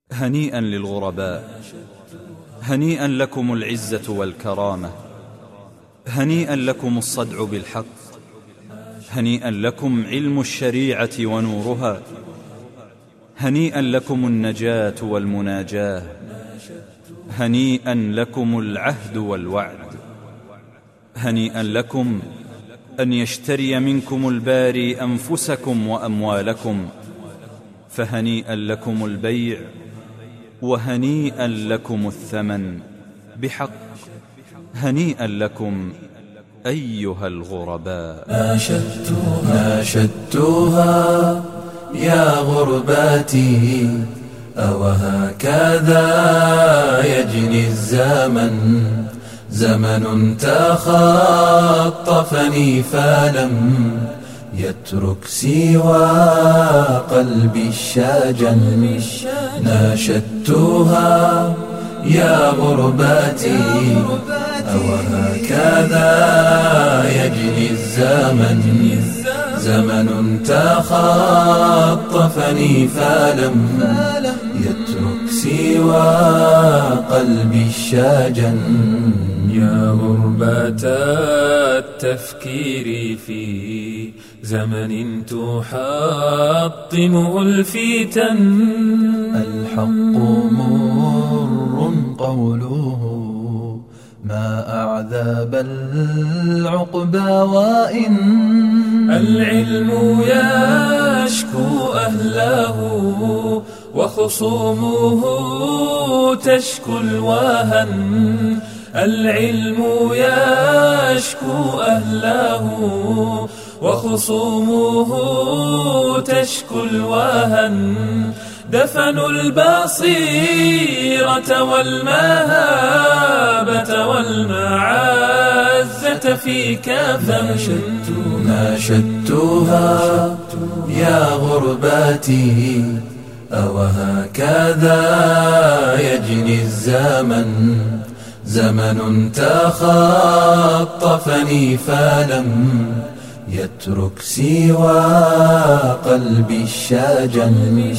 هنيئا للغرباء، هنيئا لكم العزة والكرامة، هنيئا لكم الصدع بالحق، هنيئا لكم علم الشريعة ونورها، هنيئا لكم النجاة والمناجاة، هنيئا لكم العهد والوعد، هنيئا لكم أن يشتري منكم الباري أنفسكم وأموالكم، فهنيئا لكم البيع وهنيئا لكم الثمن بحق، هنيئا لكم أيها الغرباء. ناشدتها يا غرباتي، أوهكذا يجني الزمن، زمن تخطفني فلم يترك سوى قلبي الشجن. ناشدتها يا غرباتي، أوهكذا يجني الزمن، زمن تخطفني فلم يترك سوى قلبي الشجن. يا غربة التفكير في زمن تحطمه الفتن، الحق مر قوله ما أعذب العقبى، وإن العلم يشكو أهله وخصومه تشكو الوهن، العلم يشكو أهله وخصومه تشكو الوهن، دفنوا البصيرة والمهابة والمعزة في كفن. ناشدتها يا غرباتي، أوهكذا يجني الزمن، زمن تخطفني فلم يترك سوى قلبي الشجن.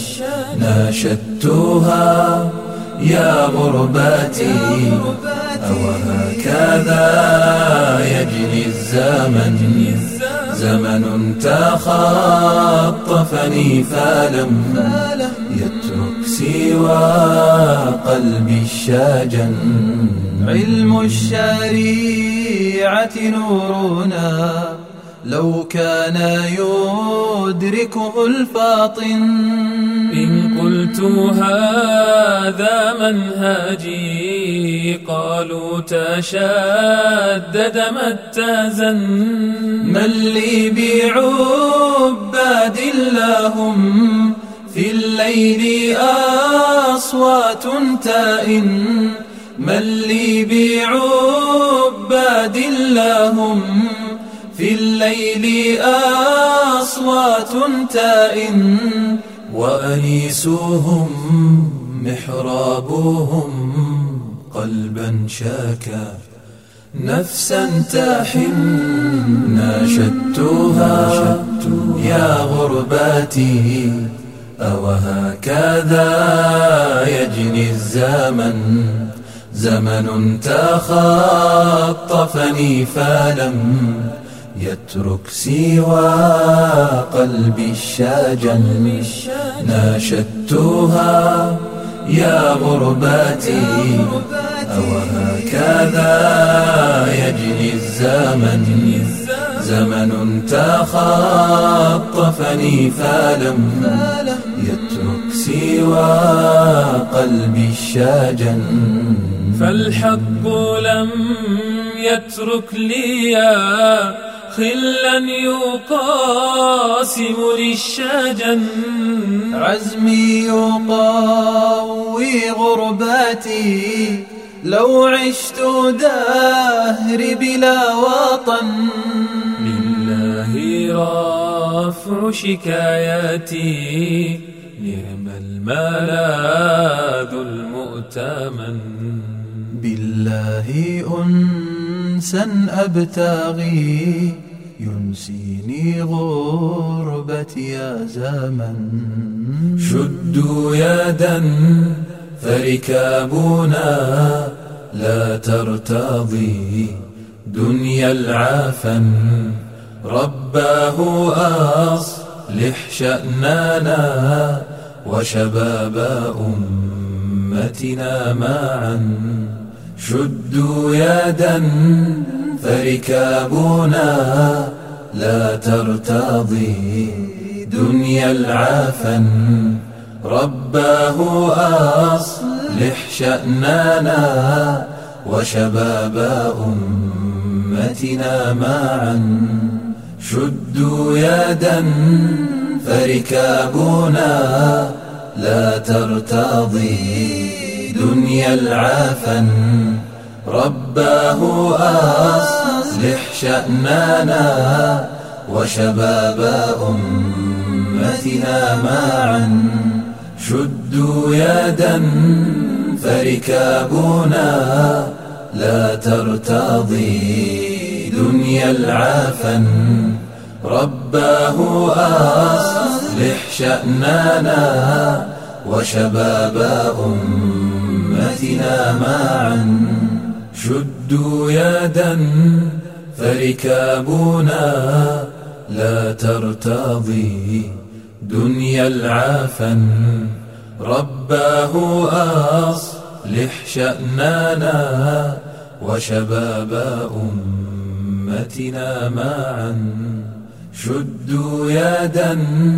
ناشدتها يا غرباتي، أوهكذا يجني الزمن، زمن تخطفني فلم يترك سوى قلبي الشجن. علم الشريعة نورنا لو كان يدركه الفاطن، إن قلت هذا منهجي قالوا تشدد ما اتزن. من لي بعباد لهم في الليل أصوات تائن، من لي بعباد لهم في الليل أصوات تائن، وأنيسهم محرابهم قلبا شاكا نفسا تحن. ناشدتها يا غرباتي، أوهكذا يجني الزمن، زمن تخطفني فلم يترك سوى قلبي الشجن. ناشدتها يا غرباتي، أوهكذا يجني الزمن، زمن تخطفني فلم يترك سوى قلبي الشجن. فالحق لم يترك لي خلا يقاسم للشجن، عزمي يقوي غرباتي لو عشت دهري بلا وطن. لله رفع شكاياتي نعم الملاذ المؤتمن، بالله أنسا أبتغي ينسيني غربتي يا زمن. شدوا يدا فركابنا لا ترتضي دنيا العفن. رباه أصلح شأننا وشباب أمتنا معا. شدوا يدا فركابنا لا ترتضي دنيا العفن. رباه أصلح شأننا وشباب أمتنا معا. شدوا يدا فركابنا لا ترتضي دنيا العفن. رباه أصلح شأننا وشباب أمتنا معا. شدوا يدا فركابنا لا ترتضي دنيا العفن. رباه أصلح شأننا وشباب أمتنا معا. شدوا يدا فركابنا لا ترتضي دنيا العفن. رباه أصلح شأننا وشباب أمتنا معا. شدوا يدا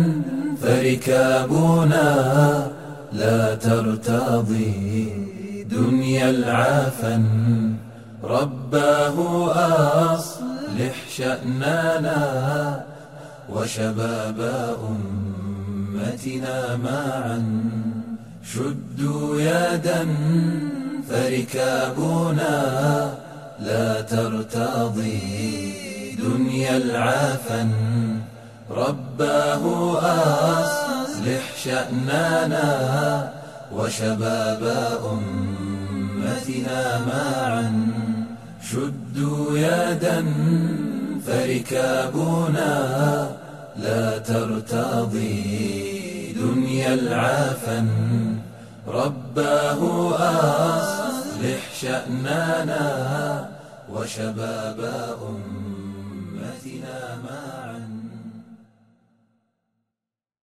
فركابنا لا ترتضي دنيا العفن. رباه أصلح شأننا وشباب أمتنا معا. شدوا يدا فركابنا لا ترتضي دنيا العفن. رباه أصلح شأننا وشباب أمتنا معا. شدوا يدا فركابنا لا ترتضي دنيا العفن. رباه أصلح شأننا وشباب أمتنا